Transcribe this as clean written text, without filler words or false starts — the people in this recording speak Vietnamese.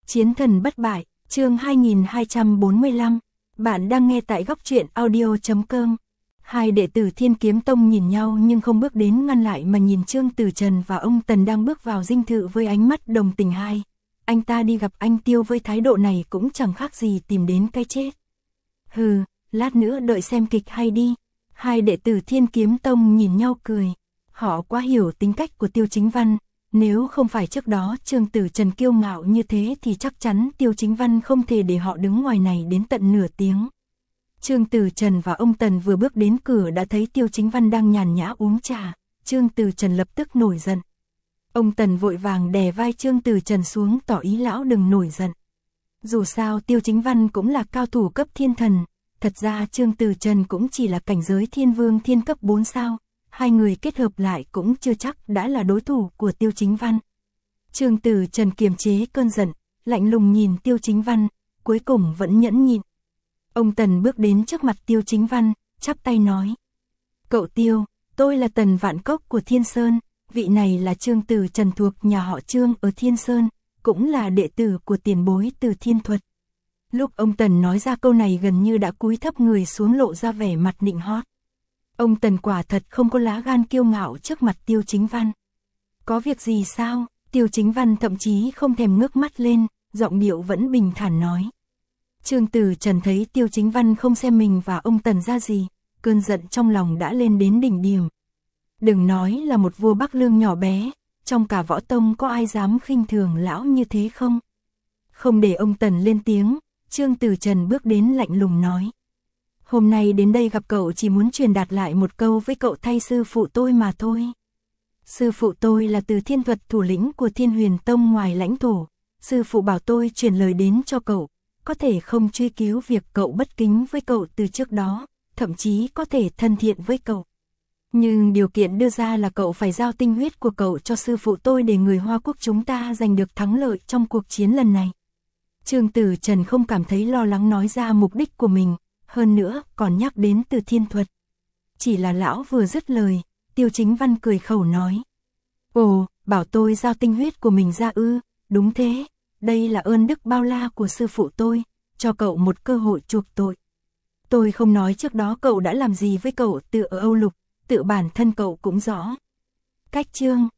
Chiến thần bất bại, chương 2245. Bạn đang nghe tại góc truyện audio.com. Hai đệ tử Thiên Kiếm Tông nhìn nhau nhưng không bước đến ngăn lại mà nhìn Trương Tử Trần và ông Tần đang bước vào dinh thự với ánh mắt đồng tình. Anh ta đi gặp anh Tiêu với thái độ này cũng chẳng khác gì tìm đến cái chết. Hừ, lát nữa đợi xem kịch hay đi. Hai đệ tử Thiên Kiếm Tông nhìn nhau cười. Họ quá hiểu tính cách của Tiêu Chính Văn. Nếu không phải trước đó Trương Tử Trần kiêu ngạo như thế thì chắc chắn Tiêu Chính Văn không thể để họ đứng ngoài này đến tận nửa tiếng. Trương Tử Trần và ông Tần vừa bước đến cửa đã thấy Tiêu Chính Văn đang nhàn nhã uống trà. Trương Tử Trần lập tức nổi giận. Ông Tần vội vàng đè vai Trương Tử Trần xuống tỏ ý lão đừng nổi giận. Dù sao Tiêu Chính Văn cũng là cao thủ cấp thiên thần. Thật ra Trương Tử Trần cũng chỉ là cảnh giới thiên vương thiên cấp 4 sao. Hai người kết hợp lại cũng chưa chắc đã là đối thủ của Tiêu Chính Văn. Trương Tử Trần kiềm chế cơn giận, lạnh lùng nhìn Tiêu Chính Văn, cuối cùng vẫn nhẫn nhịn. Ông Tần bước đến trước mặt Tiêu Chính Văn, chắp tay nói. Cậu Tiêu, tôi là Tần Vạn Cốc của Thiên Sơn, vị này là Trương Tử Trần thuộc nhà họ Trương ở Thiên Sơn, cũng là đệ tử của tiền bối từ Thiên Thuật. Lúc ông Tần nói ra câu này gần như đã cúi thấp người xuống lộ ra vẻ mặt nịnh hót. Ông Tần quả thật không có lá gan kiêu ngạo trước mặt Tiêu Chính Văn. Có việc gì sao? Tiêu Chính Văn thậm chí không thèm ngước mắt lên, giọng điệu vẫn bình thản nói. Trương Tử Trần thấy Tiêu Chính Văn không xem mình và ông Tần ra gì, cơn giận trong lòng đã lên đến đỉnh điểm. Đừng nói là một vua Bắc Lương nhỏ bé, trong cả võ tông có ai dám khinh thường lão như thế không? Không để ông Tần lên tiếng, Trương Tử Trần bước đến lạnh lùng nói. Hôm nay đến đây gặp cậu chỉ muốn truyền đạt lại một câu với cậu thay sư phụ tôi mà thôi. Sư phụ tôi là Từ Thiên Thuật thủ lĩnh của Thiên Huyền Tông ngoài lãnh thổ. Sư phụ bảo tôi truyền lời đến cho cậu, có thể không truy cứu việc cậu bất kính với cậu từ trước đó, thậm chí có thể thân thiện với cậu. Nhưng điều kiện đưa ra là cậu phải giao tinh huyết của cậu cho sư phụ tôi để người Hoa Quốc chúng ta giành được thắng lợi trong cuộc chiến lần này. Trương Tử Trần không cảm thấy lo lắng nói ra mục đích của mình. Hơn nữa còn nhắc đến Từ Thiên Thuật. Chỉ là lão vừa dứt lời, Tiêu Chính Văn cười khẩu nói. Ồ, bảo tôi giao tinh huyết của mình ra ư, đúng thế, đây là ơn đức bao la của sư phụ tôi, cho cậu một cơ hội chuộc tội. Tôi không nói trước đó cậu đã làm gì với cậu tự ở Âu Lục, tự bản thân cậu cũng rõ. Cách chương,